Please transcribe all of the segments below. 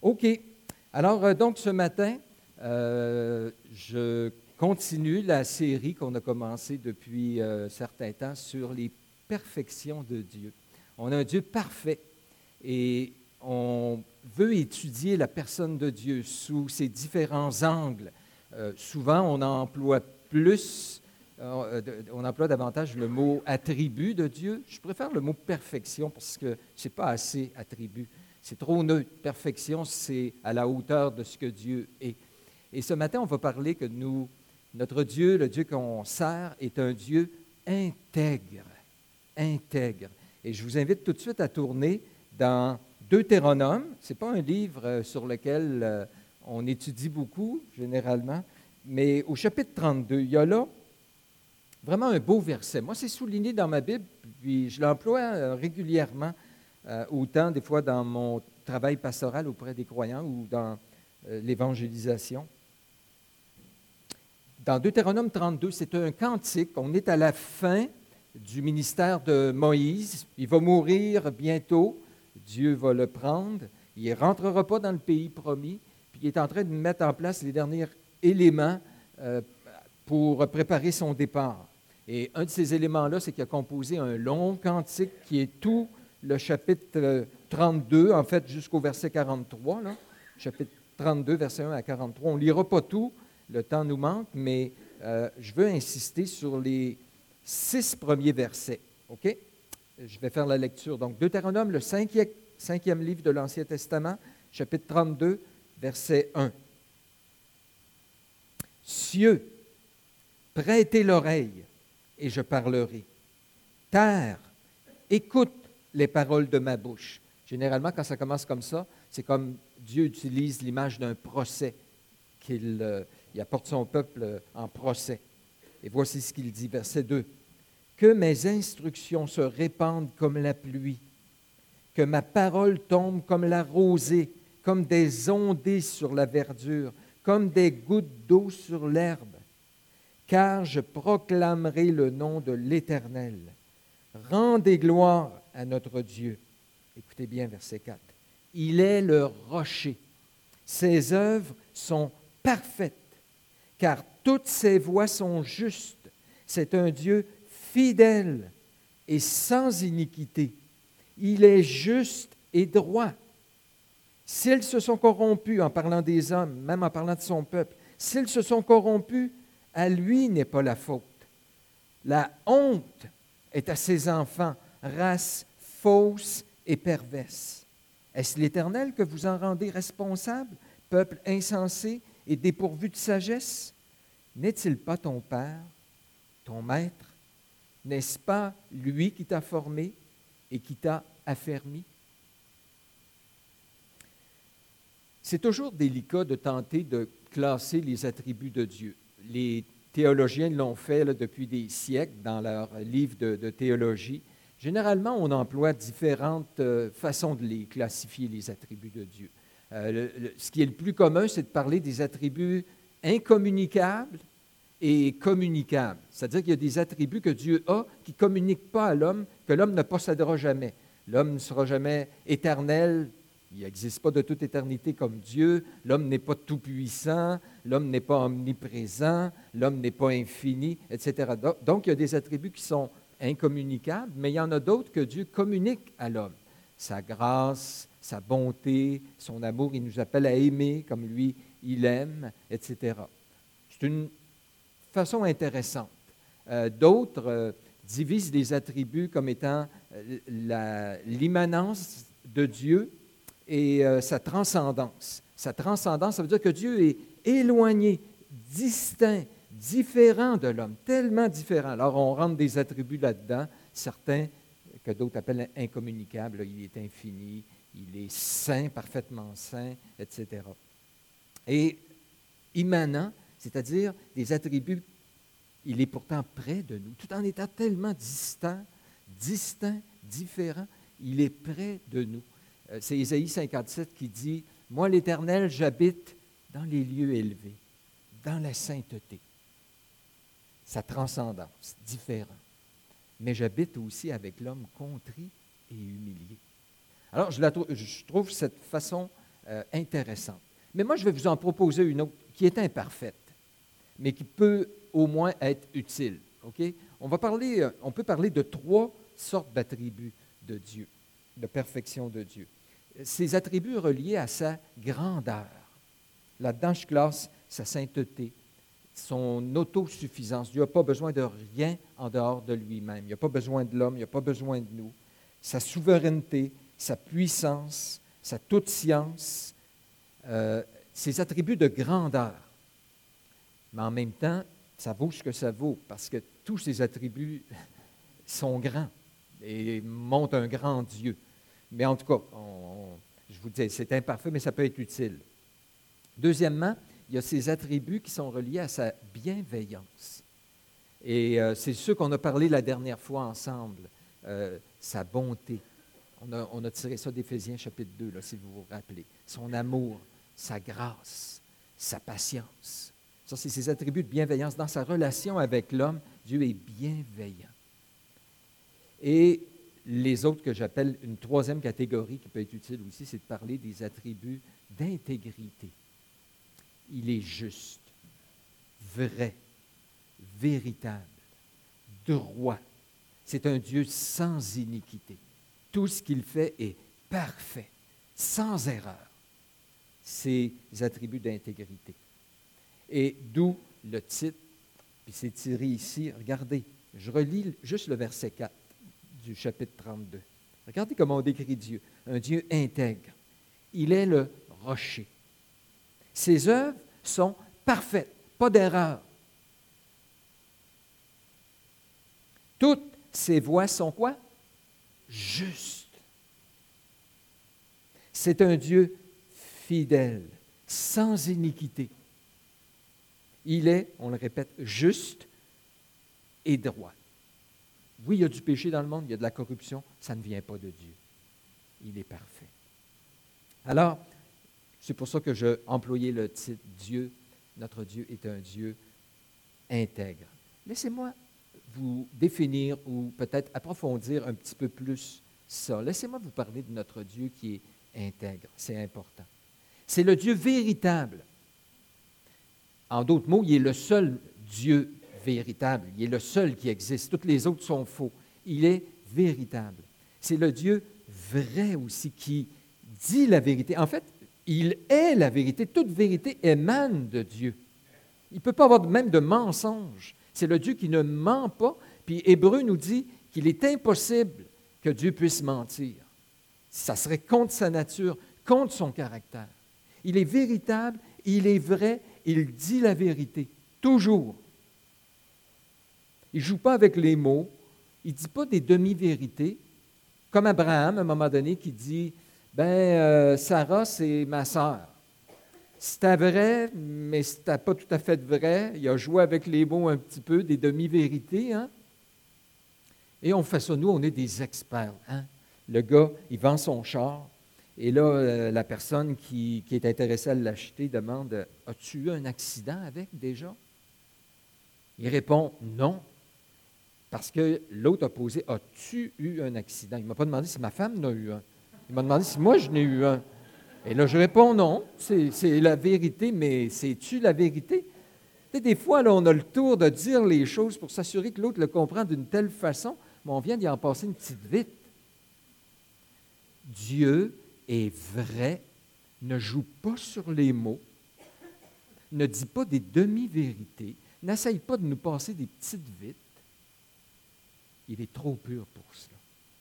OK. Alors, donc, ce matin, je continue la série qu'on a commencée depuis un certain temps sur les perfections de Dieu. On a un Dieu parfait et on veut étudier la personne de Dieu sous ses différents angles. Souvent, on emploie davantage le mot attribut de Dieu. Je préfère le mot perfection parce que ce n'est pas assez attribut. C'est trop neutre. Perfection, c'est à la hauteur de ce que Dieu est. Et ce matin, on va parler que notre Dieu, le Dieu qu'on sert, est un Dieu intègre. Intègre. Et je vous invite tout de suite à tourner dans Deutéronome. Ce n'est pas un livre sur lequel on étudie beaucoup, généralement, mais au chapitre 32, il y a là vraiment un beau verset. Moi, c'est souligné dans ma Bible, puis je l'emploie régulièrement, autant des fois dans mon travail pastoral auprès des croyants ou dans l'évangélisation. Dans Deutéronome 32, c'est un cantique. On est à la fin du ministère de Moïse. Il va mourir bientôt. Dieu va le prendre. Il ne rentrera pas dans le pays promis. Puis il est en train de mettre en place les derniers éléments pour préparer son départ. Et un de ces éléments-là, c'est qu'il a composé un long cantique qui est tout le chapitre 32, en fait, jusqu'au verset 43. Là. Chapitre 32, verset 1 à 43. On ne lira pas tout. Le temps nous manque, mais je veux insister sur les 6 premiers versets. OK? Je vais faire la lecture. Donc, Deutéronome, le cinquième livre de l'Ancien Testament, chapitre 32, verset 1. Cieux, prêtez l'oreille, et je parlerai. Terre, écoute les paroles de ma bouche. Généralement, quand ça commence comme ça, c'est comme Dieu utilise l'image d'un procès qu'il apporte son peuple en procès. Et voici ce qu'il dit, verset 2. « Que mes instructions se répandent comme la pluie, que ma parole tombe comme la rosée, comme des ondées sur la verdure, comme des gouttes d'eau sur l'herbe. Car je proclamerai le nom de l'Éternel. Rendez gloire à notre Dieu. » Écoutez bien, verset 4. « Il est le rocher. Ses œuvres sont parfaites, car toutes ses voies sont justes. C'est un Dieu fidèle et sans iniquité. Il est juste et droit. S'ils se sont corrompus, en parlant des hommes, même en parlant de son peuple, s'ils se sont corrompus, à lui n'est pas la faute. La honte est à ses enfants, race fausse et perverse. Est-ce l'Éternel que vous en rendez responsable, peuple insensé et dépourvu de sagesse? N'est-il pas ton Père, ton Maître? N'est-ce pas lui qui t'a formé et qui t'a affermi? C'est toujours délicat de tenter de classer les attributs de Dieu. Les théologiens l'ont fait depuis des siècles dans leurs livres de théologie. Généralement, on emploie différentes façons de les classifier, les attributs de Dieu. Ce qui est le plus commun, c'est de parler des attributs incommunicables et communicables. C'est-à-dire qu'il y a des attributs que Dieu a qui ne communiquent pas à l'homme, que l'homme ne possédera jamais. L'homme ne sera jamais éternel. Il n'existe pas de toute éternité comme Dieu. L'homme n'est pas tout-puissant. L'homme n'est pas omniprésent. L'homme n'est pas infini, etc. Donc, il y a des attributs qui sont incommunicables, mais il y en a d'autres que Dieu communique à l'homme. Sa grâce, sa bonté, son amour, il nous appelle à aimer comme lui, il aime, etc. C'est une façon intéressante. D'autres divisent les attributs comme étant l'immanence de Dieu et sa transcendance. Sa transcendance, ça veut dire que Dieu est éloigné, distinct, différent de l'homme, tellement différent. Alors, on rentre des attributs là-dedans, certains que d'autres appellent incommunicables. Il est infini, il est saint, parfaitement saint, etc. Et immanent, c'est-à-dire des attributs, il est pourtant près de nous, tout en étant tellement distant, différent, il est près de nous. C'est Ésaïe 57 qui dit « Moi, l'Éternel, j'habite dans les lieux élevés, dans la sainteté. » Sa transcendance, différent. Mais j'habite aussi avec l'homme contrit et humilié. Alors, je trouve cette façon intéressante. Mais moi, je vais vous en proposer une autre qui est imparfaite, mais qui peut au moins être utile. Okay? On peut parler de 3 sortes d'attributs de Dieu, de perfection de Dieu. Ces attributs reliés à sa grandeur. Là-dedans, je classe sa sainteté, son autosuffisance. Dieu n'a pas besoin de rien en dehors de lui-même. Il n'a pas besoin de l'homme, il n'a pas besoin de nous. Sa souveraineté, sa puissance, sa toute science, ses attributs de grandeur. Mais en même temps, ça vaut ce que ça vaut, parce que tous ces attributs sont grands et montrent un grand Dieu. Mais en tout cas, je vous dis, c'est imparfait, mais ça peut être utile. Deuxièmement, il y a ces attributs qui sont reliés à sa bienveillance. Et c'est ceux qu'on a parlé la dernière fois ensemble, sa bonté. On a tiré ça d'Éphésiens chapitre 2, là, si vous vous rappelez. Son amour, sa grâce, sa patience. Ça, c'est ses attributs de bienveillance. Dans sa relation avec l'homme, Dieu est bienveillant. Et les autres que j'appelle une troisième catégorie qui peut être utile aussi, c'est de parler des attributs d'intégrité. Il est juste, vrai, véritable, droit. C'est un Dieu sans iniquité. Tout ce qu'il fait est parfait, sans erreur. Ces attributs d'intégrité. Et d'où le titre, puis c'est tiré ici, regardez, je relis juste le verset 4 du chapitre 32. Regardez comment on décrit Dieu. Un Dieu intègre. Il est le rocher. Ses œuvres sont parfaites, pas d'erreur. Toutes ses voies sont quoi? Justes. C'est un Dieu fidèle, sans iniquité. Il est, on le répète, juste et droit. Oui, il y a du péché dans le monde, il y a de la corruption, ça ne vient pas de Dieu. Il est parfait. Alors, c'est pour ça que j'ai employé le titre Dieu. Notre Dieu est un Dieu intègre. Laissez-moi vous définir ou peut-être approfondir un petit peu plus ça. Laissez-moi vous parler de notre Dieu qui est intègre. C'est important. C'est le Dieu véritable. En d'autres mots, il est le seul Dieu véritable. Il est le seul qui existe. Tous les autres sont faux. Il est véritable. C'est le Dieu vrai aussi qui dit la vérité. En fait, il est la vérité. Toute vérité émane de Dieu. Il ne peut pas avoir même de mensonge. C'est le Dieu qui ne ment pas. Puis Hébreu nous dit qu'il est impossible que Dieu puisse mentir. Ça serait contre sa nature, contre son caractère. Il est véritable, il est vrai, il dit la vérité, toujours. Il ne joue pas avec les mots, il ne dit pas des demi-vérités, comme Abraham, à un moment donné, qui dit « Sarah, c'est ma sœur. » C'était vrai, mais ce n'était pas tout à fait vrai. Il a joué avec les mots un petit peu, des demi-vérités. Hein? Et on fait ça, nous, on est des experts. Hein? Le gars, il vend son char, et là, la personne qui est intéressée à l'acheter demande « As-tu eu un accident avec déjà? » Il répond « Non ». Parce que l'autre a posé « As-tu eu un accident? » Il ne m'a pas demandé si ma femme en a eu un. Il m'a demandé si moi je n'ai eu un. Et là, je réponds non, c'est la vérité, mais c'est-tu la vérité? Tu sais, des fois, là, on a le tour de dire les choses pour s'assurer que l'autre le comprend d'une telle façon, mais on vient d'y en passer une petite vite. Dieu est vrai, ne joue pas sur les mots, ne dit pas des demi-vérités, n'essaye pas de nous passer des petites vites. Il est trop pur pour cela.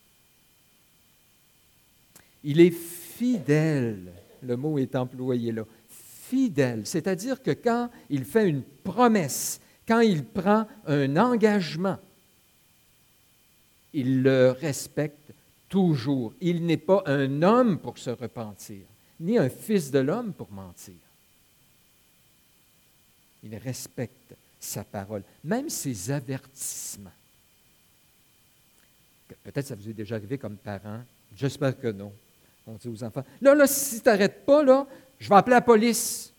Il est fidèle, le mot est employé là, fidèle, c'est-à-dire que quand il fait une promesse, quand il prend un engagement, il le respecte toujours. Il n'est pas un homme pour se repentir, ni un fils de l'homme pour mentir. Il respecte sa parole, même ses avertissements. Peut-être ça vous est déjà arrivé comme parent, j'espère que non. On dit aux enfants, là, si tu n'arrêtes pas, là, je vais appeler la police.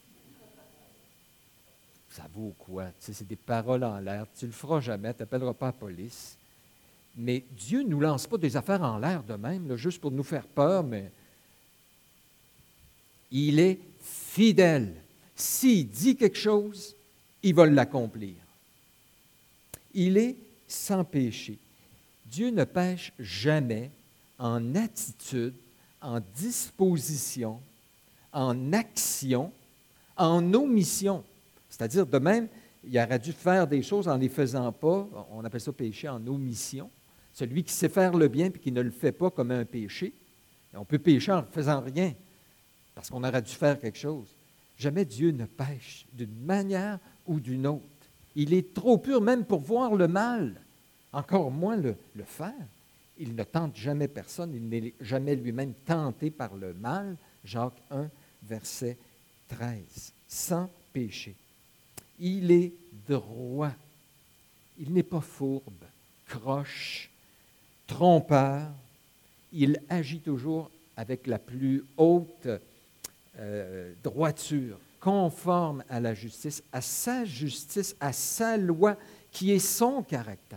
Ça vaut quoi? Tu sais, c'est des paroles en l'air. Tu ne le feras jamais, tu n'appelleras pas la police. Mais Dieu ne nous lance pas des affaires en l'air de même, là, juste pour nous faire peur, mais Il est fidèle. S'il dit quelque chose, il va l'accomplir. Il est sans péché. Dieu ne pêche jamais en attitude, en disposition, en action, en omission. C'est-à-dire, de même, il aurait dû faire des choses en ne les faisant pas. On appelle ça péché en omission. Celui qui sait faire le bien et qui ne le fait pas comme un péché. On peut pécher en ne faisant rien, parce qu'on aurait dû faire quelque chose. Jamais Dieu ne pêche d'une manière ou d'une autre. Il est trop pur même pour voir le mal, encore moins le faire. Il ne tente jamais personne, il n'est jamais lui-même tenté par le mal. Jacques 1, verset 13. Sans péché. Il est droit. Il n'est pas fourbe, croche, trompeur. Il agit toujours avec la plus haute droiture, conforme à la justice, à sa loi, qui est son caractère.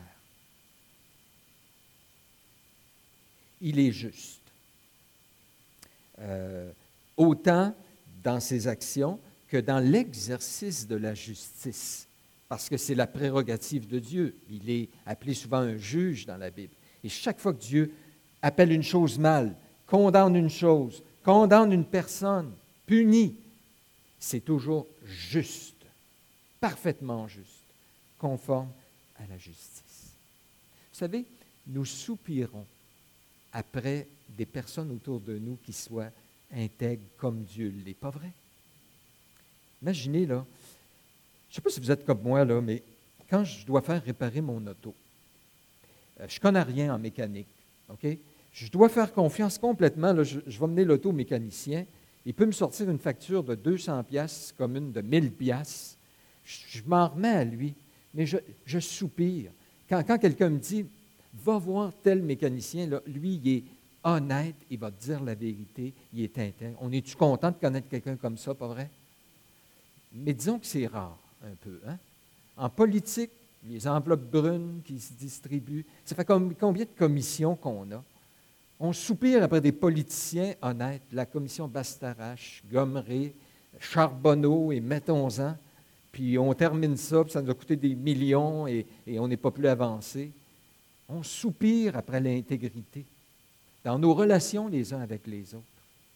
Il est juste. Autant dans ses actions que dans l'exercice de la justice, parce que c'est la prérogative de Dieu. Il est appelé souvent un juge dans la Bible. Et chaque fois que Dieu appelle une chose mal, condamne une chose, condamne une personne, punit, c'est toujours juste, parfaitement juste, conforme à la justice. Vous savez, nous soupirons après des personnes autour de nous qui soient intègres comme Dieu l'est, pas vrai? Imaginez, là, je ne sais pas si vous êtes comme moi, là, mais quand je dois faire réparer mon auto, je ne connais rien en mécanique, OK? Je dois faire confiance complètement. Là, je vais mener l'auto au mécanicien. Il peut me sortir une facture de 200 pièces comme une de 1000 pièces. Je m'en remets à lui, mais je soupire. Quand quelqu'un me dit, va voir tel mécanicien, là, lui, il est honnête, il va te dire la vérité, il est intègre. On est-tu content de connaître quelqu'un comme ça, pas vrai? Mais disons que c'est rare, un peu. Hein? En politique, les enveloppes brunes qui se distribuent, ça fait combien de commissions qu'on a? On soupire après des politiciens honnêtes, la commission Bastarache, Gommeret, Charbonneau et mettons-en, puis on termine ça, puis ça nous a coûté des millions et on n'est pas plus avancé. On soupire après l'intégrité dans nos relations les uns avec les autres.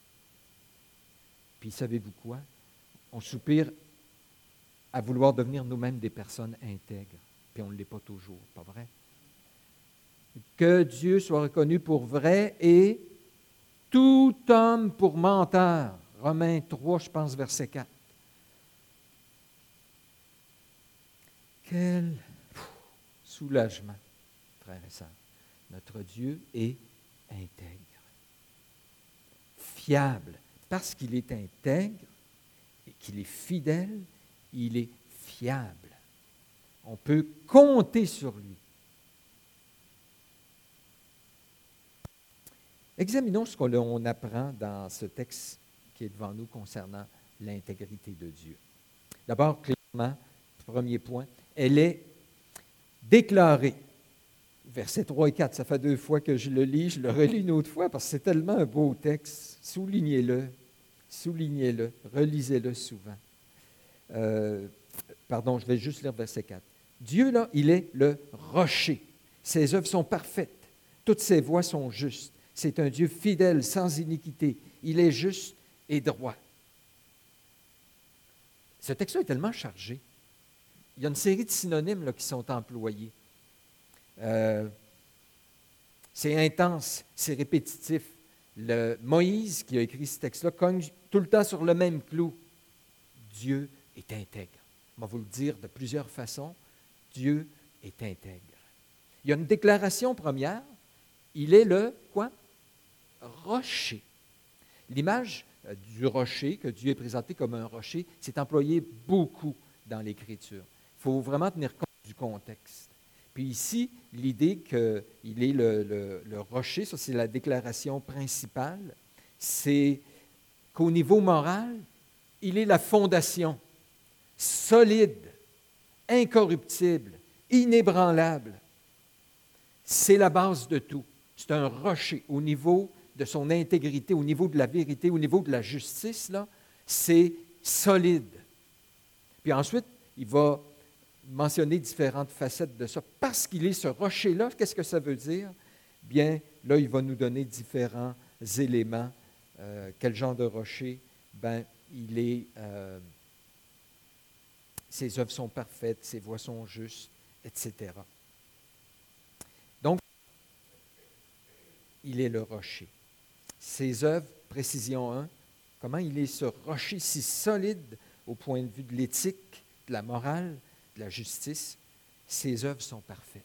Puis savez-vous quoi? On soupire à vouloir devenir nous-mêmes des personnes intègres, puis on ne l'est pas toujours, pas vrai? Que Dieu soit reconnu pour vrai et tout homme pour menteur. Romains 3, je pense, verset 4. Quel soulagement, frères et sœurs. Notre Dieu est intègre, fiable. Parce qu'il est intègre et qu'il est fidèle, il est fiable. On peut compter sur lui. Examinons ce qu'on apprend dans ce texte qui est devant nous concernant l'intégrité de Dieu. D'abord, clairement, premier point, elle est déclarée. Versets 3 et 4, ça fait 2 fois que je le lis, je le relis une autre fois parce que c'est tellement un beau texte. Soulignez-le, relisez-le souvent. Je vais juste lire verset 4. Dieu, là, il est le rocher. Ses œuvres sont parfaites. Toutes ses voies sont justes. C'est un Dieu fidèle, sans iniquité. Il est juste et droit. Ce texte-là est tellement chargé. Il y a une série de synonymes là, qui sont employés. C'est intense, c'est répétitif. Moïse, qui a écrit ce texte-là, cogne tout le temps sur le même clou. Dieu est intègre. On va vous le dire de plusieurs façons. Dieu est intègre. Il y a une déclaration première. Il est le, quoi? Rocher. L'image du rocher, que Dieu est présenté comme un rocher, c'est employé beaucoup dans l'Écriture. Il faut vraiment tenir compte du contexte. Puis ici, l'idée qu'il est le rocher, ça c'est la déclaration principale, c'est qu'au niveau moral, il est la fondation, solide, incorruptible, inébranlable. C'est la base de tout. C'est un rocher au niveau de son intégrité, au niveau de la vérité, au niveau de la justice, là, c'est solide. Puis ensuite, il va mentionner différentes facettes de ça. Parce qu'il est ce rocher-là, qu'est-ce que ça veut dire? Bien, là, il va nous donner différents éléments. Quel genre de rocher? Bien, ses œuvres sont parfaites, ses voies sont justes, etc. Donc, il est le rocher. Ses œuvres, précision 1, comment il est ce rocher si solide au point de vue de l'éthique, de la morale, de la justice, ses œuvres sont parfaites.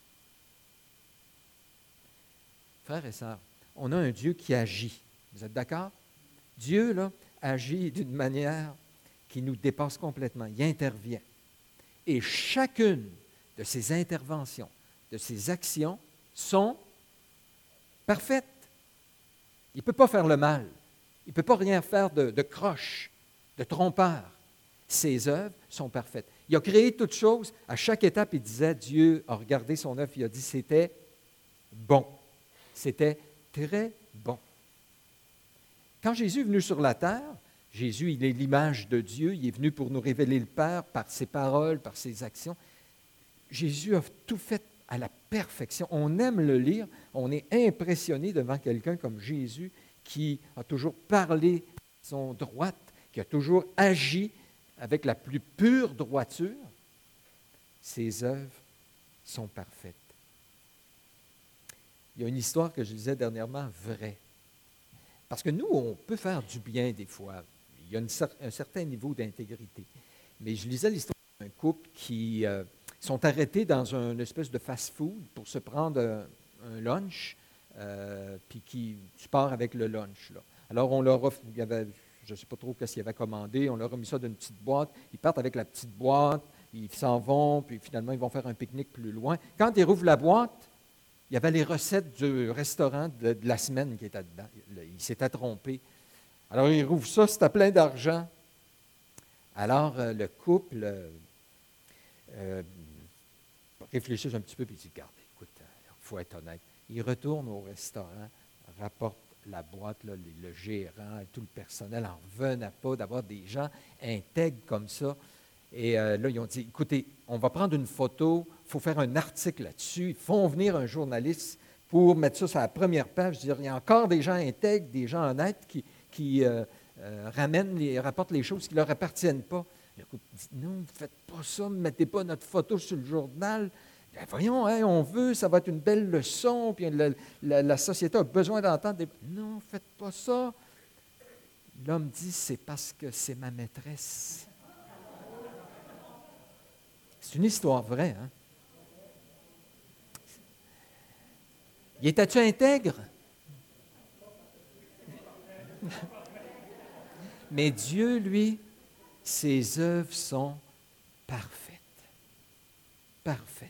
Frères et sœurs, on a un Dieu qui agit. Vous êtes d'accord? Dieu, là, agit d'une manière qui nous dépasse complètement. Il intervient. Et chacune de ses interventions, de ses actions, sont parfaites. Il ne peut pas faire le mal. Il ne peut pas rien faire de croche, de trompeur. Ses œuvres sont parfaites. Il a créé toutes choses. À chaque étape, il disait, Dieu a regardé son œuvre, il a dit, c'était bon. C'était très bon. Quand Jésus est venu sur la terre, Jésus, il est l'image de Dieu, il est venu pour nous révéler le Père par ses paroles, par ses actions. Jésus a tout fait à la perfection. On aime le lire, on est impressionné devant quelqu'un comme Jésus qui a toujours parlé de son droite, qui a toujours agi avec la plus pure droiture. Ses œuvres sont parfaites. Il y a une histoire que je lisais dernièrement, vraie. Parce que nous, on peut faire du bien des fois. Il y a un certain niveau d'intégrité. Mais je lisais l'histoire d'un couple qui sont arrêtés dans une espèce de fast-food pour se prendre un lunch, puis qui part avec le lunch. Là. Alors, on leur offre, il y avait, je ne sais pas trop ce qu'ils avaient commandé, on leur a mis ça dans une petite boîte. Ils partent avec la petite boîte, ils s'en vont, puis finalement, ils vont faire un pique-nique plus loin. Quand ils rouvrent la boîte, il y avait les recettes du restaurant de la semaine qui étaient dedans. Il s'était trompé. Alors, il rouvre ça, c'était plein d'argent. Alors, le couple réfléchit un petit peu, puis il dit, regarde, écoute, il faut être honnête. Il retourne au restaurant, rapporte la boîte, là, le gérant, tout le personnel n'en revenait pas d'avoir des gens intègres comme ça. Et là, ils ont dit, écoutez, on va prendre une photo, il faut faire un article là-dessus, ils font venir un journaliste pour mettre ça sur la première page. Je veux dire, il y a encore des gens intègres, des gens honnêtes qui rapportent les choses qui ne leur appartiennent pas. Écoute, non, ne faites pas ça, ne mettez pas notre photo sur le journal. Bien, voyons, hein, on veut, ça va être une belle leçon, puis la société a besoin d'entendre des... Non, ne faites pas ça. L'homme dit, c'est parce que c'est ma maîtresse. C'est une histoire vraie, hein? Il était-tu intègre? Mais Dieu, lui, ses œuvres sont parfaites. Parfaites.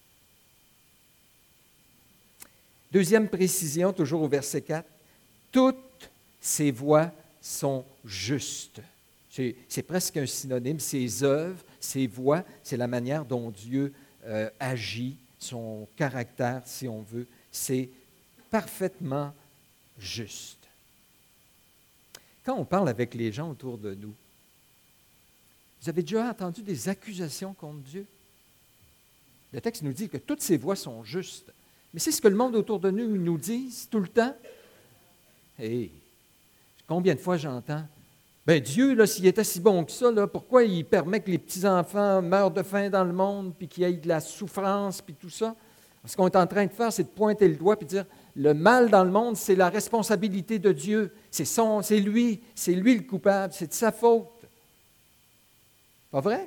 Deuxième précision, toujours au verset 4. Toutes ses voies sont justes. C'est presque un synonyme. Ses œuvres, ses voies, c'est la manière dont Dieu agit, son caractère, si on veut. C'est parfaitement juste. Quand on parle avec les gens autour de nous, vous avez déjà entendu des accusations contre Dieu? Le texte nous dit que toutes ses voies sont justes. Mais c'est ce que le monde autour de nous nous dit tout le temps. Hey, combien de fois j'entends? Bien, Dieu, là, s'il était si bon que ça, là, pourquoi il permet que les petits-enfants meurent de faim dans le monde, puis qu'il y ait de la souffrance, puis tout ça? Ce qu'on est en train de faire, c'est de pointer le doigt et de dire, le mal dans le monde, c'est la responsabilité de Dieu. C'est lui le coupable, c'est de sa faute. Pas vrai?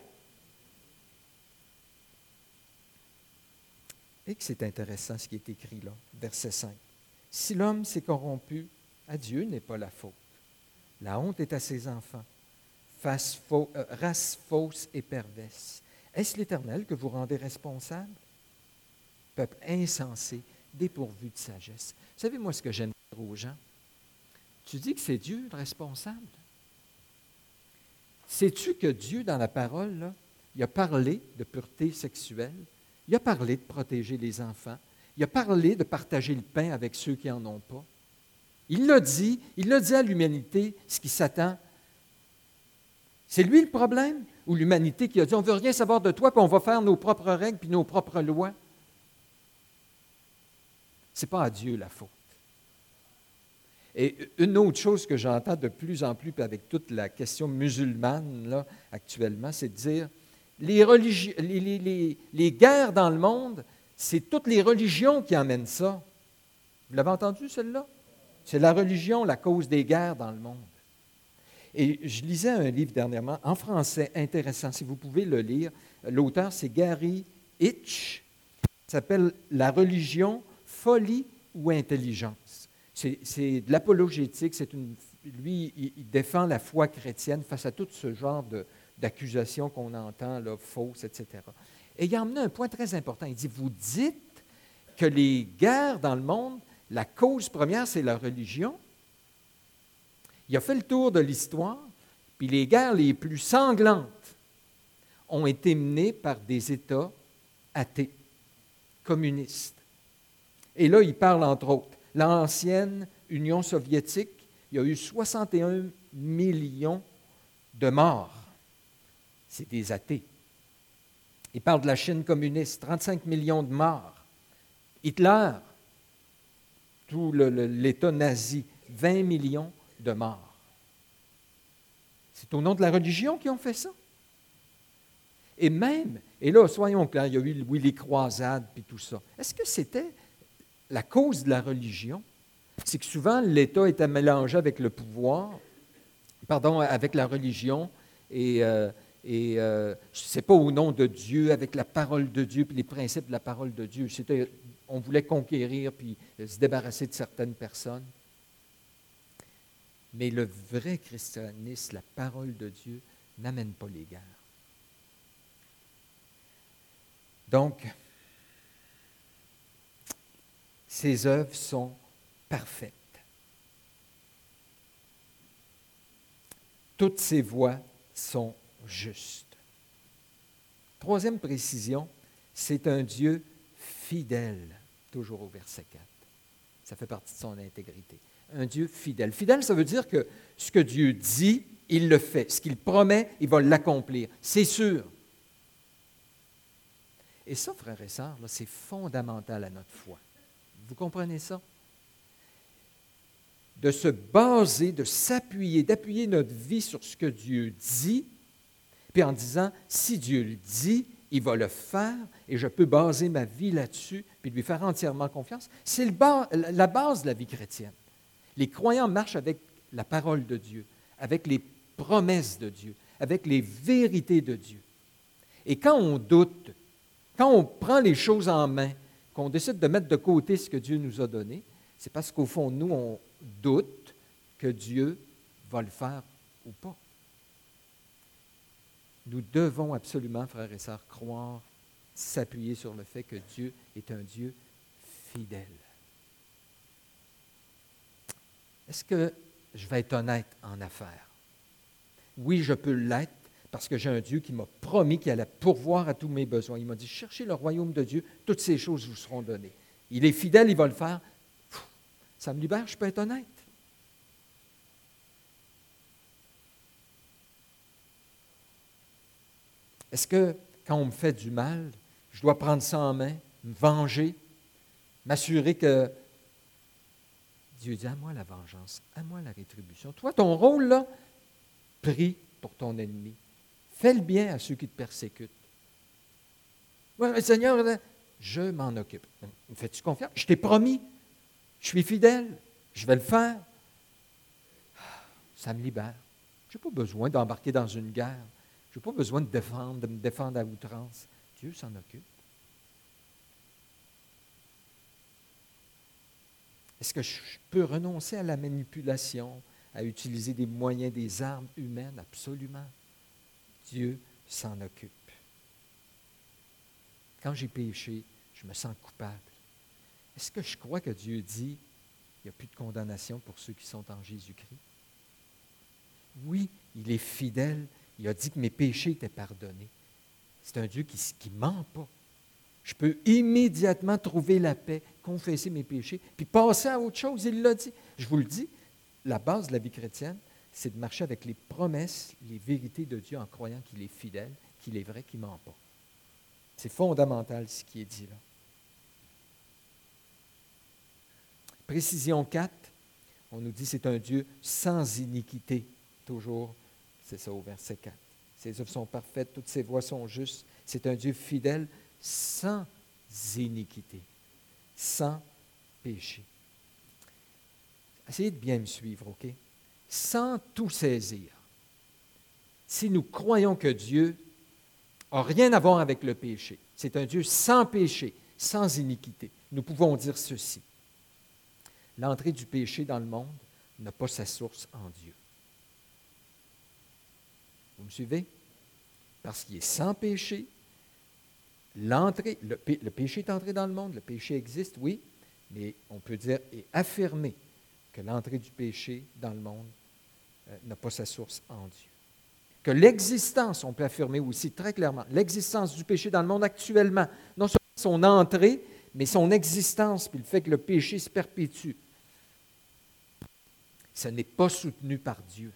Et que c'est intéressant ce qui est écrit là, verset 5. Si l'homme s'est corrompu, à Dieu n'est pas la faute. La honte est à ses enfants, race fausse et perverse. Est-ce l'Éternel que vous rendez responsable? Peuple insensé, dépourvu de sagesse. Vous savez, moi, ce que j'aime dire aux gens, tu dis que c'est Dieu le responsable. Sais-tu que Dieu, dans la parole, là, il a parlé de pureté sexuelle, il a parlé de protéger les enfants, il a parlé de partager le pain avec ceux qui n'en ont pas. Il l'a dit à l'humanité, ce qui s'attend. C'est lui le problème? Ou l'humanité qui a dit, on ne veut rien savoir de toi, puis on va faire nos propres règles, puis nos propres lois? Ce n'est pas à Dieu la faute. Et une autre chose que j'entends de plus en plus, puis avec toute la question musulmane là, actuellement, c'est de dire, les guerres dans le monde, c'est toutes les religions qui emmènent ça. Vous l'avez entendu, celle-là? C'est la religion, la cause des guerres dans le monde. Et je lisais un livre dernièrement, en français, intéressant, si vous pouvez le lire. L'auteur, c'est Gary Hitch. Ça s'appelle « La religion, folie ou intelligence ». C'est de l'apologétique. Lui, il défend la foi chrétienne face à tout ce genre d'accusations qu'on entend, là, fausses, etc. Et il a emmené un point très important. Il dit, vous dites que les guerres dans le monde, la cause première, c'est la religion. Il a fait le tour de l'histoire, puis les guerres les plus sanglantes ont été menées par des États athées, communistes. Et là, il parle entre autres, l'ancienne Union soviétique, il y a eu 61 millions de morts. C'est des athées. Il parle de la Chine communiste, 35 millions de morts. Hitler, tout l'État nazi, 20 millions de morts. C'est au nom de la religion qu'ils ont fait ça. Et même, et là, soyons clairs, il y a eu les croisades puis tout ça. Est-ce que c'était la cause de la religion? C'est que souvent, l'État était mélangé avec le pouvoir, avec la religion, et ce n'est pas au nom de Dieu, avec la parole de Dieu, puis les principes de la parole de Dieu. On voulait conquérir, puis se débarrasser de certaines personnes. Mais le vrai christianisme, la parole de Dieu, n'amène pas les guerres. Donc, ces œuvres sont parfaites. Toutes ces voies sont justes. Troisième précision, c'est un Dieu fidèle, toujours au verset 4. Ça fait partie de son intégrité. Un Dieu fidèle. Fidèle, ça veut dire que ce que Dieu dit, il le fait. Ce qu'il promet, il va l'accomplir. C'est sûr. Et ça, frères et sœurs, là, c'est fondamental à notre foi. Vous comprenez ça? De se baser, de s'appuyer, d'appuyer notre vie sur ce que Dieu dit, puis en disant, si Dieu le dit, il va le faire, et je peux baser ma vie là-dessus, puis lui faire entièrement confiance. C'est la base de la vie chrétienne. Les croyants marchent avec la parole de Dieu, avec les promesses de Dieu, avec les vérités de Dieu. Et quand on doute, quand on prend les choses en main, qu'on décide de mettre de côté ce que Dieu nous a donné, c'est parce qu'au fond, nous, on doute que Dieu va le faire ou pas. Nous devons absolument, frères et sœurs, croire, s'appuyer sur le fait que Dieu est un Dieu fidèle. Est-ce que je vais être honnête en affaires? Oui, je peux l'être parce que j'ai un Dieu qui m'a promis qu'il allait pourvoir à tous mes besoins. Il m'a dit, cherchez le royaume de Dieu, toutes ces choses vous seront données. Il est fidèle, il va le faire. Ça me libère, je peux être honnête. Est-ce que quand on me fait du mal, je dois prendre ça en main, me venger, m'assurer que Dieu dit, à moi la vengeance, à moi la rétribution. Toi, ton rôle, là, prie pour ton ennemi. Fais le bien à ceux qui te persécutent. Ouais, Seigneur, je m'en occupe. Me fais-tu confiance? Je t'ai promis. Je suis fidèle. Je vais le faire. Ça me libère. Je n'ai pas besoin d'embarquer dans une guerre. Je n'ai pas besoin de me défendre à outrance. Dieu s'en occupe. Est-ce que je peux renoncer à la manipulation, à utiliser des moyens, des armes humaines? Absolument. Dieu s'en occupe. Quand j'ai péché, je me sens coupable. Est-ce que je crois que Dieu dit qu'il n'y a plus de condamnation pour ceux qui sont en Jésus-Christ? Oui, il est fidèle. Il a dit que mes péchés étaient pardonnés. C'est un Dieu qui ne ment pas. Je peux immédiatement trouver la paix, confesser mes péchés, puis passer à autre chose. Il l'a dit. Je vous le dis, la base de la vie chrétienne, c'est de marcher avec les promesses, les vérités de Dieu en croyant qu'il est fidèle, qu'il est vrai, qu'il ne ment pas. C'est fondamental ce qui est dit là. Précision 4, on nous dit que c'est un Dieu sans iniquité. Toujours, c'est ça au verset 4. Ses œuvres sont parfaites, toutes ses voies sont justes. C'est un Dieu fidèle, sans iniquité, sans péché. Essayez de bien me suivre, OK? Sans tout saisir. Si nous croyons que Dieu n'a rien à voir avec le péché, c'est un Dieu sans péché, sans iniquité, nous pouvons dire ceci. L'entrée du péché dans le monde n'a pas sa source en Dieu. Vous me suivez? Parce qu'il est sans péché. Le péché est entré dans le monde, le péché existe, oui, mais on peut dire et affirmer que l'entrée du péché dans le monde n'a pas sa source en Dieu. Que l'existence, on peut affirmer aussi très clairement, l'existence du péché dans le monde actuellement, non seulement son entrée, mais son existence, puis le fait que le péché se perpétue, ce n'est pas soutenu par Dieu.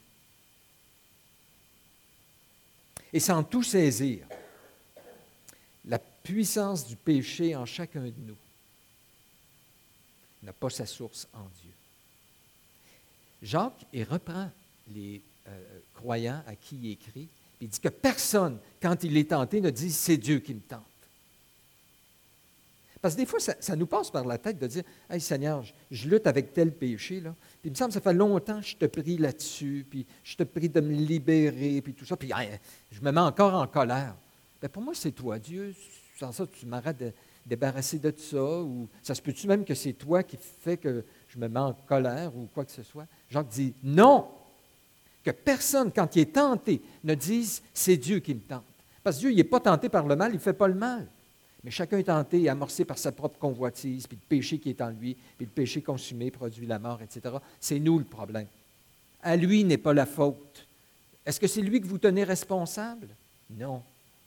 Et sans tout saisir, la puissance du péché en chacun de nous n'a pas sa source en Dieu. Jacques, il reprend les croyants à qui il écrit, puis il dit que personne, quand il est tenté, ne dit « c'est Dieu qui me tente ». Parce que des fois, ça nous passe par la tête de dire « Hey Seigneur, je lutte avec tel péché, là, puis il me semble que ça fait longtemps que je te prie là-dessus, puis je te prie de me libérer, puis tout ça, puis je me mets encore en colère. » Bien, pour moi, c'est toi, Dieu. Sans ça, tu m'arrêtes de débarrasser de ça, ou ça se peut-tu même que c'est toi qui fais que je me mets en colère ou quoi que ce soit? Jacques dit non, que personne, quand il est tenté, ne dise c'est Dieu qui me tente. Parce que Dieu, il n'est pas tenté par le mal, il ne fait pas le mal. Mais chacun est tenté et amorcé par sa propre convoitise, puis le péché qui est en lui, puis le péché consumé produit la mort, etc. C'est nous le problème. À lui n'est pas la faute. Est-ce que c'est lui que vous tenez responsable? Non.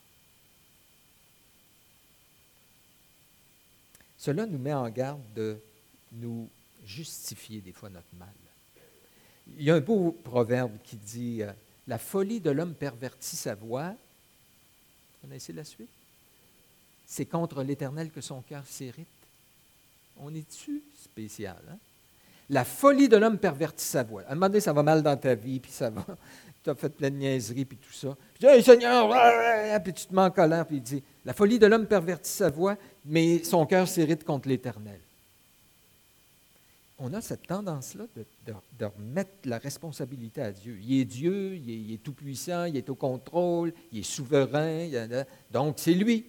Cela nous met en garde de nous justifier des fois notre mal. Il y a un beau proverbe qui dit « La folie de l'homme pervertit sa voie. » Vous connaissez la suite? « C'est contre l'Éternel que son cœur s'irrite. » On est-tu spécial, hein? La folie de l'homme pervertit sa voie. À un moment donné, ça va mal dans ta vie, puis ça va. Tu as fait plein de niaiseries, puis tout ça. Puis tu dis, hey, Seigneur, puis tu te mets en colère, puis il dit, la folie de l'homme pervertit sa voie, mais son cœur s'irrite contre l'Éternel. On a cette tendance-là de remettre la responsabilité à Dieu. Il est Dieu, il est tout-puissant, il est au contrôle, il est souverain, donc c'est lui.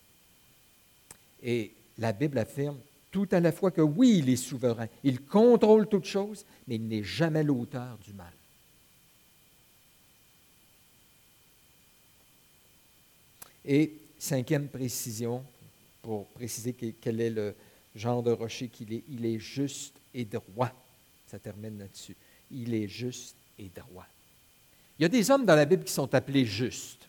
Et la Bible affirme tout à la fois que oui, il est souverain, il contrôle toutes choses, mais il n'est jamais l'auteur du mal. Et cinquième précision, pour préciser quel est le genre de rocher qu'il est, il est juste et droit. Ça termine là-dessus. Il est juste et droit. Il y a des hommes dans la Bible qui sont appelés justes.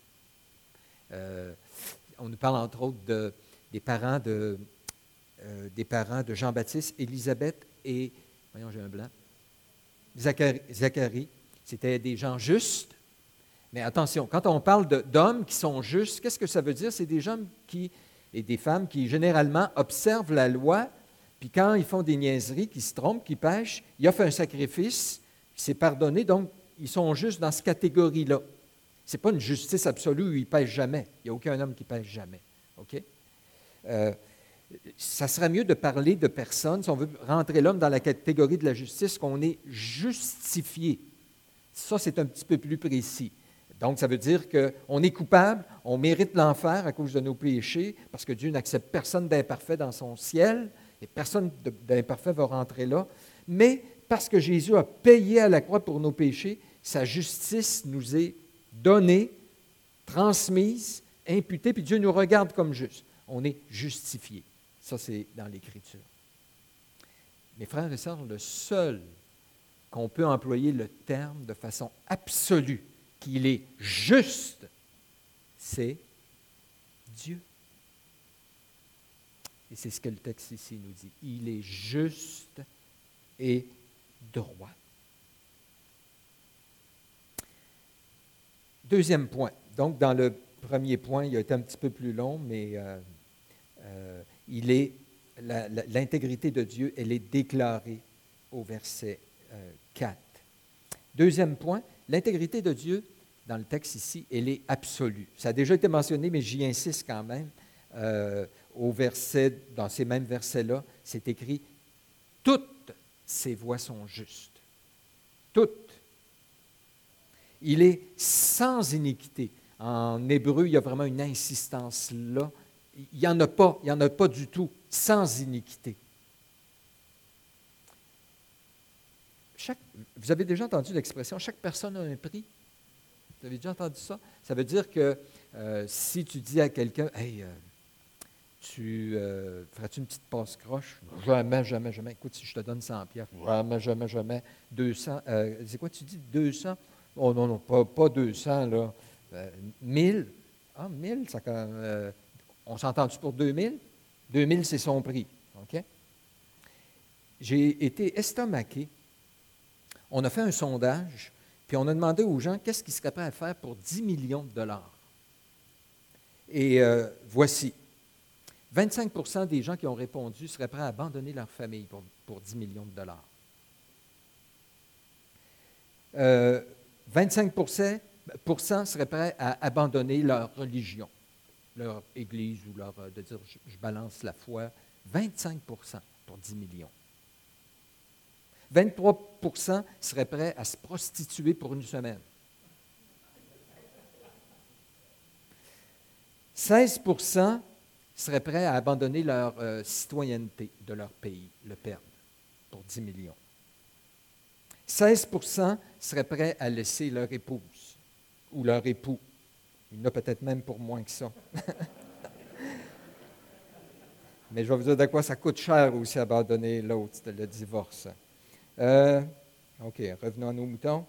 On nous parle entre autres des parents de Jean-Baptiste, Élisabeth et, voyons, j'ai un blanc, Zacharie. C'était des gens justes. Mais attention, quand on parle d'hommes qui sont justes, qu'est-ce que ça veut dire? C'est des hommes et des femmes qui généralement observent la loi, puis quand ils font des niaiseries, qui se trompent, qui pêchent, ils offrent un sacrifice, c'est pardonné, donc ils sont justes dans cette catégorie-là. Ce n'est pas une justice absolue où ils ne pêchent jamais. Il n'y a aucun homme qui ne pêche jamais. OK? Ça serait mieux de parler de personnes, si on veut rentrer l'homme dans la catégorie de la justice, qu'on est justifié. Ça, c'est un petit peu plus précis. Donc, ça veut dire qu'on est coupable, on mérite l'enfer à cause de nos péchés, parce que Dieu n'accepte personne d'imparfait dans son ciel, et personne d'imparfait va rentrer là. Mais parce que Jésus a payé à la croix pour nos péchés, sa justice nous est donnée, transmise, imputée, puis Dieu nous regarde comme justes. On est justifié. Ça, c'est dans l'Écriture. Mes frères et sœurs, le seul qu'on peut employer le terme de façon absolue, qu'il est juste, c'est Dieu. Et c'est ce que le texte ici nous dit. Il est juste et droit. Deuxième point. Donc, dans le premier point, il a été un petit peu plus long, mais l'intégrité de Dieu, elle est déclarée au verset 4. Deuxième point, l'intégrité de Dieu, dans le texte ici, elle est absolue. Ça a déjà été mentionné, mais j'y insiste quand même. Dans ces mêmes versets-là, c'est écrit « Toutes ses voies sont justes. » Toutes. Il est sans iniquité. En hébreu, il y a vraiment une insistance là. Il n'y en a pas du tout, sans iniquité. Vous avez déjà entendu l'expression « chaque personne a un prix ». Vous avez déjà entendu ça? Ça veut dire que si tu dis à quelqu'un « Hey, ferais-tu une petite passe-croche? » Jamais, jamais, jamais. Écoute, si je te donne 100 piastres, jamais, jamais, jamais. 200. C'est quoi tu dis? 200? Oh non, non, pas 200, là. 1000. Ah, 1000, ça, on s'entend-tu pour 2000? 2000, c'est son prix. OK? J'ai été estomaqué. On a fait un sondage, puis on a demandé aux gens qu'est-ce qu'ils seraient prêts à faire pour 10 millions de dollars. Et voici. 25 des gens qui ont répondu seraient prêts à abandonner leur famille pour 10 millions de dollars. 25 seraient prêts à abandonner leur religion, leur église ou de dire je balance la foi. 25 pour 10 millions. 23 seraient prêts à se prostituer pour une semaine. 16 seraient prêts à abandonner leur citoyenneté de leur pays, le perdre, pour 10 millions. 16 seraient prêts à laisser leur épouse ou leur époux. Il y en a peut-être même pour moins que ça. Mais je vais vous dire de quoi ça coûte cher aussi abandonner l'autre, le divorce. OK, revenons à nos moutons.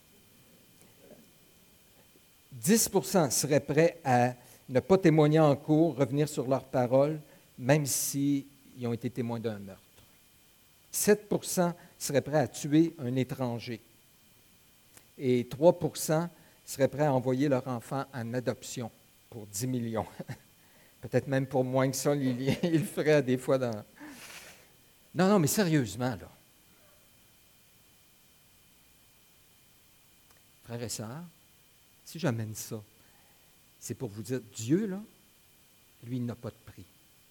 10 seraient prêts à ne pas témoigner en cours, revenir sur leurs paroles, même s'ils ont été témoins d'un meurtre. 7 seraient prêts à tuer un étranger. Et 3 seraient prêts à envoyer leur enfant en adoption pour 10 millions. Peut-être même pour moins que ça, ils le feraient des fois dans... Non, mais sérieusement, là. Frères et sœurs, si j'amène ça, c'est pour vous dire, Dieu, là, lui, il n'a pas de prix.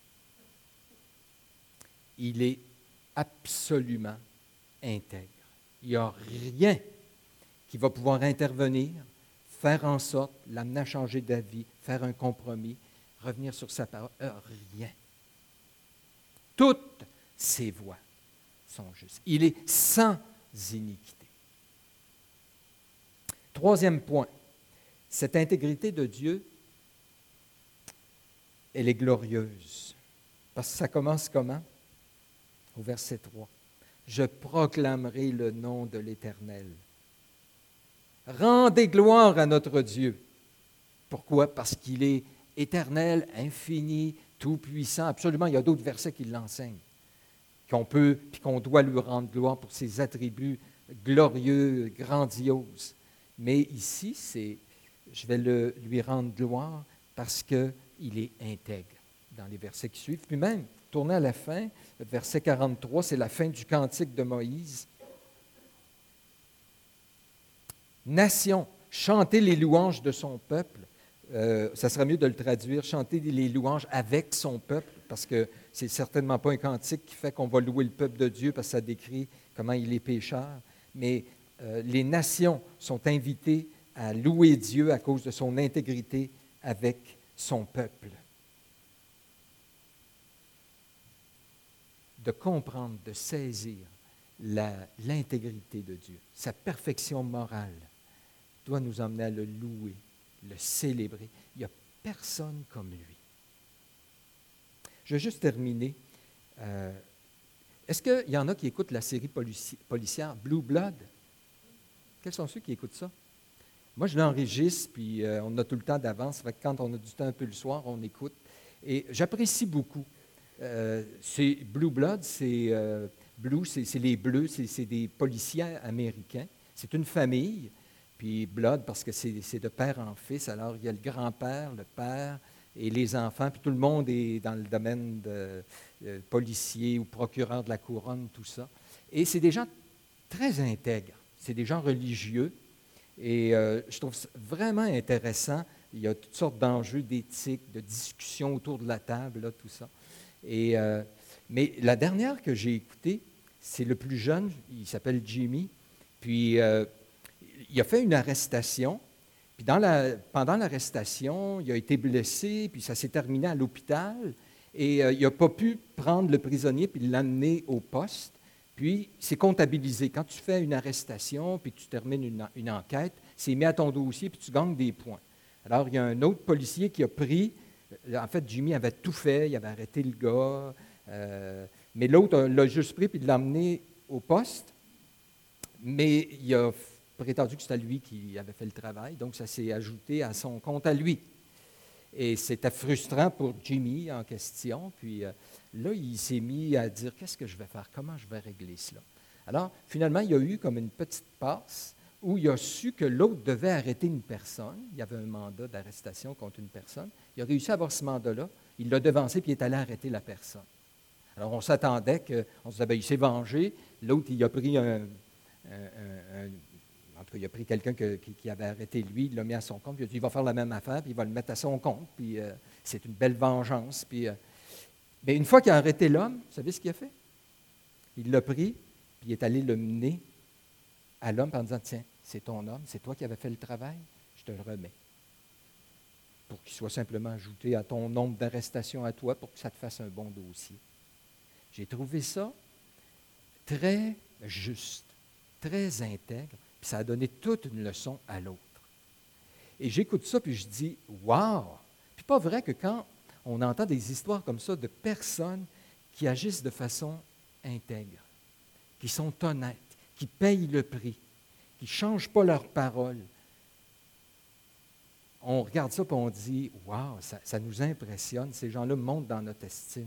Il est absolument intègre. Il n'y a rien qui va pouvoir intervenir, faire en sorte, l'amener à changer d'avis, faire un compromis, revenir sur sa parole. Rien. Toutes ses voies sont justes. Il est sans iniquité. Troisième point, cette intégrité de Dieu, elle est glorieuse. Parce que ça commence comment? Au verset 3. Je proclamerai le nom de l'Éternel. Rendez gloire à notre Dieu. Pourquoi? Parce qu'il est éternel, infini, tout-puissant. Absolument, il y a d'autres versets qui l'enseignent. Qu'on peut, puis qu'on doit lui rendre gloire pour ses attributs glorieux, grandioses. Mais ici, je vais lui rendre gloire parce qu'il est intègre dans les versets qui suivent. Puis même, tournez à la fin, le verset 43, c'est la fin du cantique de Moïse. Nation, chantez les louanges de son peuple. Ça serait mieux de le traduire, chanter les louanges avec son peuple, parce que c'est certainement pas un cantique qui fait qu'on va louer le peuple de Dieu, parce que ça décrit comment il est pécheur. Mais les nations sont invitées à louer Dieu à cause de son intégrité avec son peuple. De comprendre, de saisir l'intégrité de Dieu, sa perfection morale, doit nous emmener à le louer, le célébrer. Il n'y a personne comme lui. Je vais juste terminer. Est-ce qu'il y en a qui écoutent la série policière Blue Blood? Quels sont ceux qui écoutent ça? Moi, je l'enregistre, puis on a tout le temps d'avance. Fait que quand on a du temps un peu le soir, on écoute. Et j'apprécie beaucoup c'est Blue Blood, Blue, c'est les Bleus, c'est des policiers américains. C'est une famille, puis Blood, parce que c'est de père en fils. Alors, il y a le grand-père, le père et les enfants, puis tout le monde est dans le domaine de policier ou procureur de la couronne, tout ça. Et c'est des gens très intègres. C'est des gens religieux. Et je trouve ça vraiment intéressant. Il y a toutes sortes d'enjeux d'éthique, de discussion autour de la table, là, tout ça. Mais la dernière que j'ai écoutée, c'est le plus jeune, il s'appelle Jimmy. Puis il a fait une arrestation. Puis pendant l'arrestation, il a été blessé, puis ça s'est terminé à l'hôpital. Et il n'a pas pu prendre le prisonnier puis l'amener au poste. Puis, c'est comptabilisé. Quand tu fais une arrestation puis que tu termines une enquête, c'est mis à ton dossier puis tu gagnes des points. Alors, il y a un autre policier qui a pris. En fait, Jimmy avait tout fait. Il avait arrêté le gars. Mais l'autre l'a juste pris puis l'a emmené au poste. Mais il a prétendu que c'était lui qui avait fait le travail. Donc, ça s'est ajouté à son compte à lui. Et c'était frustrant pour Jimmy en question. Puis là, il s'est mis à dire, qu'est-ce que je vais faire? Comment je vais régler cela? Alors, finalement, il y a eu comme une petite passe où il a su que l'autre devait arrêter une personne. Il y avait un mandat d'arrestation contre une personne. Il a réussi à avoir ce mandat-là. Il l'a devancé, puis il est allé arrêter la personne. Alors, on s'attendait qu'on se disait, bien, il s'est vengé. L'autre, il a pris en tout cas, il a pris quelqu'un qui avait arrêté lui, il l'a mis à son compte, puis il a dit, il va faire la même affaire, puis il va le mettre à son compte, puis c'est une belle vengeance. Puis, mais une fois qu'il a arrêté l'homme, vous savez ce qu'il a fait? Il l'a pris, puis il est allé le mener à l'homme en disant, tiens, c'est ton homme, c'est toi qui avais fait le travail, je te le remets. Pour qu'il soit simplement ajouté à ton nombre d'arrestations à toi, pour que ça te fasse un bon dossier. J'ai trouvé ça très juste, très intègre, puis ça a donné toute une leçon à l'autre. Et j'écoute ça, puis je dis, wow! Puis pas vrai que quand on entend des histoires comme ça de personnes qui agissent de façon intègre, qui sont honnêtes, qui payent le prix, qui ne changent pas leurs paroles, on regarde ça et on dit, wow, ça nous impressionne, ces gens-là montent dans notre estime.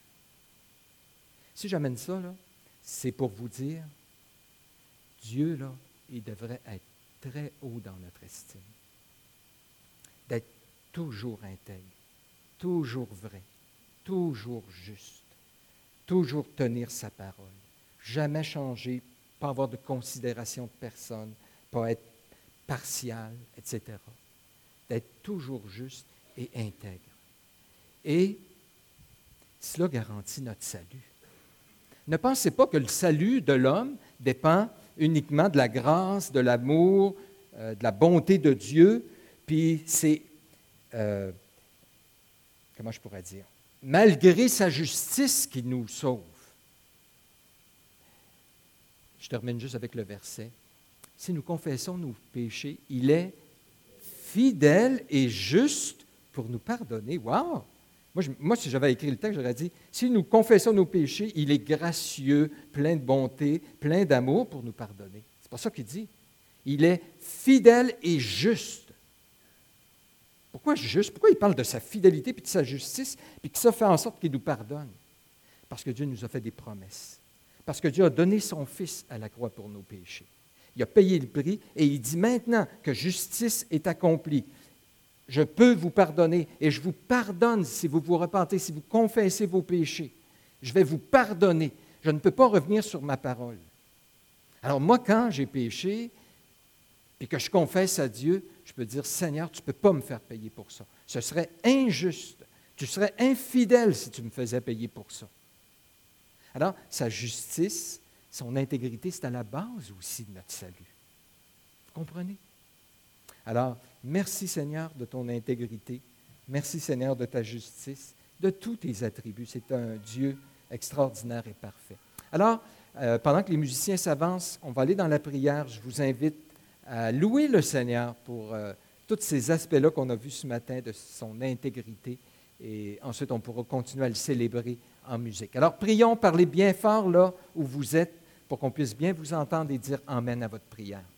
Si j'amène ça, là, c'est pour vous dire, Dieu, là, il devrait être très haut dans notre estime. D'être toujours intègre, toujours vrai, toujours juste, toujours tenir sa parole, jamais changer, pas avoir de considération de personne, pas être partial, etc. D'être toujours juste et intègre. Et cela garantit notre salut. Ne pensez pas que le salut de l'homme dépend uniquement de la grâce, de l'amour, de la bonté de Dieu, puis c'est, comment je pourrais dire, malgré sa justice qui nous sauve. Je termine juste avec le verset. Si nous confessons nos péchés, il est fidèle et juste pour nous pardonner. Wow! Moi, si j'avais écrit le texte, j'aurais dit, si nous confessons nos péchés, il est gracieux, plein de bonté, plein d'amour pour nous pardonner. C'est pas ça qu'il dit. Il est fidèle et juste. Pourquoi juste? Pourquoi il parle de sa fidélité puis de sa justice, puis que ça fait en sorte qu'il nous pardonne? Parce que Dieu nous a fait des promesses. Parce que Dieu a donné son Fils à la croix pour nos péchés. Il a payé le prix et il dit maintenant que justice est accomplie. Je peux vous pardonner et je vous pardonne si vous vous repentez, si vous confessez vos péchés. Je vais vous pardonner. Je ne peux pas revenir sur ma parole. Alors moi, quand j'ai péché et que je confesse à Dieu, je peux dire, Seigneur, tu ne peux pas me faire payer pour ça. Ce serait injuste. Tu serais infidèle si tu me faisais payer pour ça. Alors, sa justice, son intégrité, c'est à la base aussi de notre salut. Vous comprenez? Alors, merci Seigneur de ton intégrité. Merci Seigneur de ta justice, de tous tes attributs. C'est un Dieu extraordinaire et parfait. Alors, pendant que les musiciens s'avancent, on va aller dans la prière. Je vous invite à louer le Seigneur pour tous ces aspects-là qu'on a vus ce matin de son intégrité. Et ensuite, on pourra continuer à le célébrer en musique. Alors, prions, parlez bien fort là où vous êtes pour qu'on puisse bien vous entendre et dire Amen à votre prière.